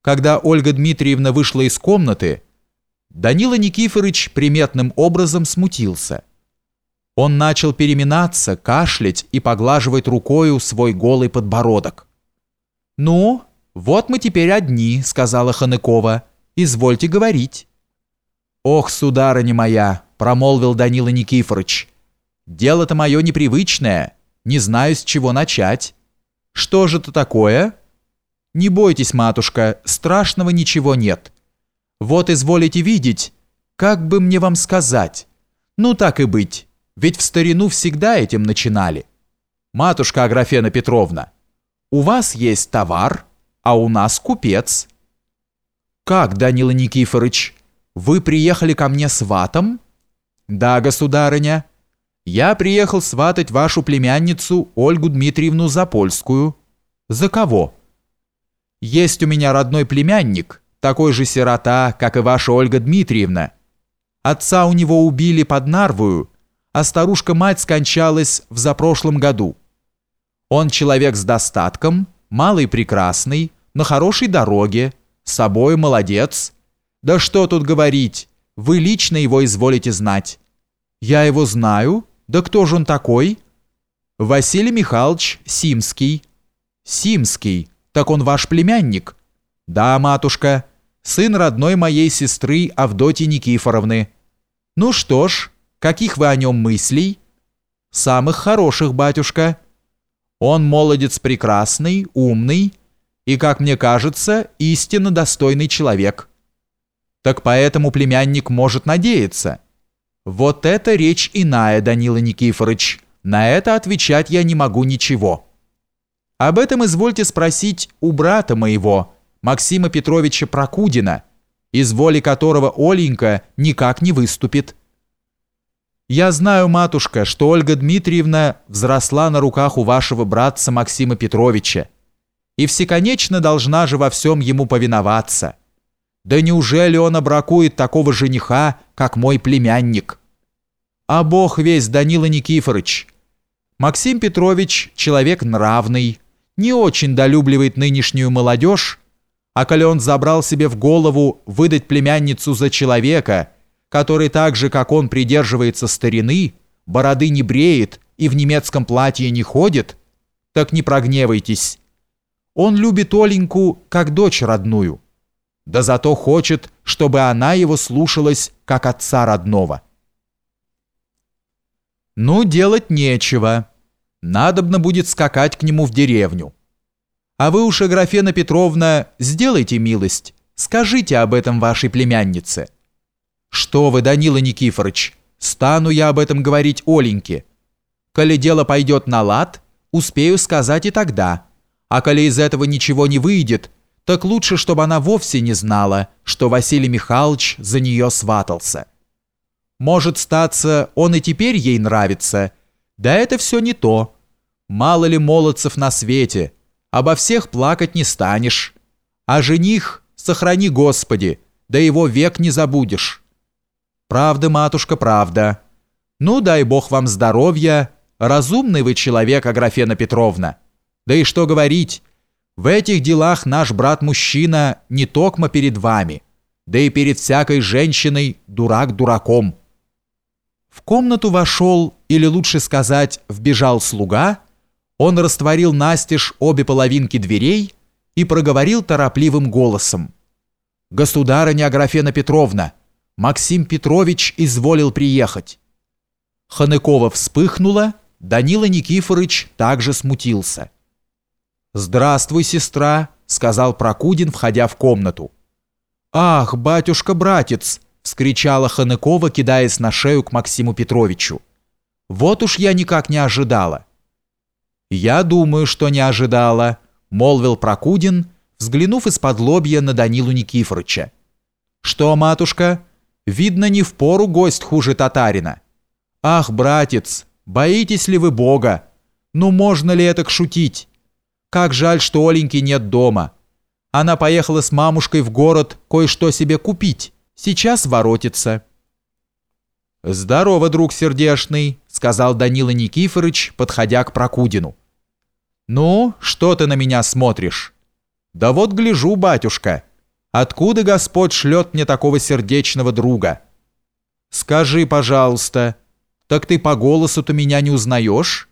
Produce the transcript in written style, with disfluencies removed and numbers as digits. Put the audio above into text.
Когда Ольга Дмитриевна вышла из комнаты, Данила Никифорович приметным образом смутился. Он начал переминаться, кашлять и поглаживать рукою свой голый подбородок. «Ну, вот мы теперь одни», — сказала Ханыкова. «Извольте говорить». «Ох, сударыня моя», — промолвил Данила Никифорович, — «дело-то мое непривычное, не знаю, с чего начать. Что же это такое?» «Не бойтесь, матушка, страшного ничего нет. Вот изволите видеть, как бы мне вам сказать. Ну так и быть, ведь в старину всегда этим начинали. Матушка Аграфена Петровна, у вас есть товар, а у нас купец». «Как, Данила Никифорович, вы приехали ко мне сватом?» «Да, государыня, я приехал сватать вашу племянницу Ольгу Дмитриевну Запольскую». «За кого?» «Есть у меня родной племянник, такой же сирота, как и ваша Ольга Дмитриевна. Отца у него убили под Нарвою, а старушка-мать скончалась в запрошлом году. Он человек с достатком, малый прекрасный, на хорошей дороге, с собой молодец. Да что тут говорить, вы лично его изволите знать». «Я его знаю? Да кто же он такой?» «Василий Михайлович Симский». «Симский? Так он ваш племянник?» «Да, матушка, сын родной моей сестры Авдотьи Никифоровны». «Ну что ж, каких вы о нем мыслей?» «Самых хороших, батюшка. Он молодец прекрасный, умный и, как мне кажется, истинно достойный человек». «Так поэтому племянник может надеяться». «Вот это речь иная, Данила Никифорович. На это отвечать я не могу ничего. Об этом извольте спросить у брата моего, Максима Петровича Прокудина, из воли которого Оленька никак не выступит». «Я знаю, матушка, что Ольга Дмитриевна взросла на руках у вашего братца Максима Петровича и всеконечно должна же во всем ему повиноваться. Да неужели он обракует такого жениха, как мой племянник?» «А Бог весь, Данила Никифорович. Максим Петрович человек нравный, не очень долюбливает нынешнюю молодежь, а коли он забрал себе в голову выдать племянницу за человека, который так же, как он, придерживается старины, бороды не бреет и в немецком платье не ходит, так не прогневайтесь. Он любит Оленьку как дочь родную, да зато хочет, чтобы она его слушалась как отца родного». «Ну, делать нечего. Надобно будет скакать к нему в деревню. А вы уж, Аграфена Петровна, сделайте милость, скажите об этом вашей племяннице». «Что вы, Данила Никифорович, стану я об этом говорить Оленьке. Коли дело пойдет на лад, успею сказать и тогда, а коли из этого ничего не выйдет, так лучше, чтобы она вовсе не знала, что Василий Михайлович за нее сватался. Может статься, он и теперь ей нравится, да это все не то. Мало ли молодцев на свете, обо всех плакать не станешь. А жених, сохрани Господи, да его век не забудешь». «Правда, матушка, правда. Ну, дай Бог вам здоровья, разумный вы человек, Аграфена Петровна. Да и что говорить, в этих делах наш брат-мужчина не токмо перед вами, да и перед всякой женщиной дурак дураком». В комнату вошел, или лучше сказать, вбежал слуга, он растворил настежь обе половинки дверей и проговорил торопливым голосом: «Государыня Аграфена Петровна, Максим Петрович изволил приехать». Ханыкова вспыхнула, Данила Никифорович также смутился. «Здравствуй, сестра», — сказал Прокудин, входя в комнату. «Ах, батюшка-братец!» — вскричала Ханыкова, кидаясь на шею к Максиму Петровичу. «Вот уж я никак не ожидала». «Я думаю, что не ожидала», — молвил Прокудин, взглянув из-под лобья на Данилу Никифоровича. «Что, матушка, видно, не впору гость хуже татарина. Ах, братец, боитесь ли вы Бога? Ну можно ли это шутить? Как жаль, что Оленьки нет дома. Она поехала с мамушкой в город кое-что себе купить. Сейчас воротится». «Здорово, друг сердешный», — сказал Данила Никифорович, подходя к Прокудину. «Ну, что ты на меня смотришь?» «Да вот гляжу, батюшка, Откуда Господь шлет мне такого сердечного друга? Скажи, пожалуйста, так ты по голосу-то меня не узнаешь?»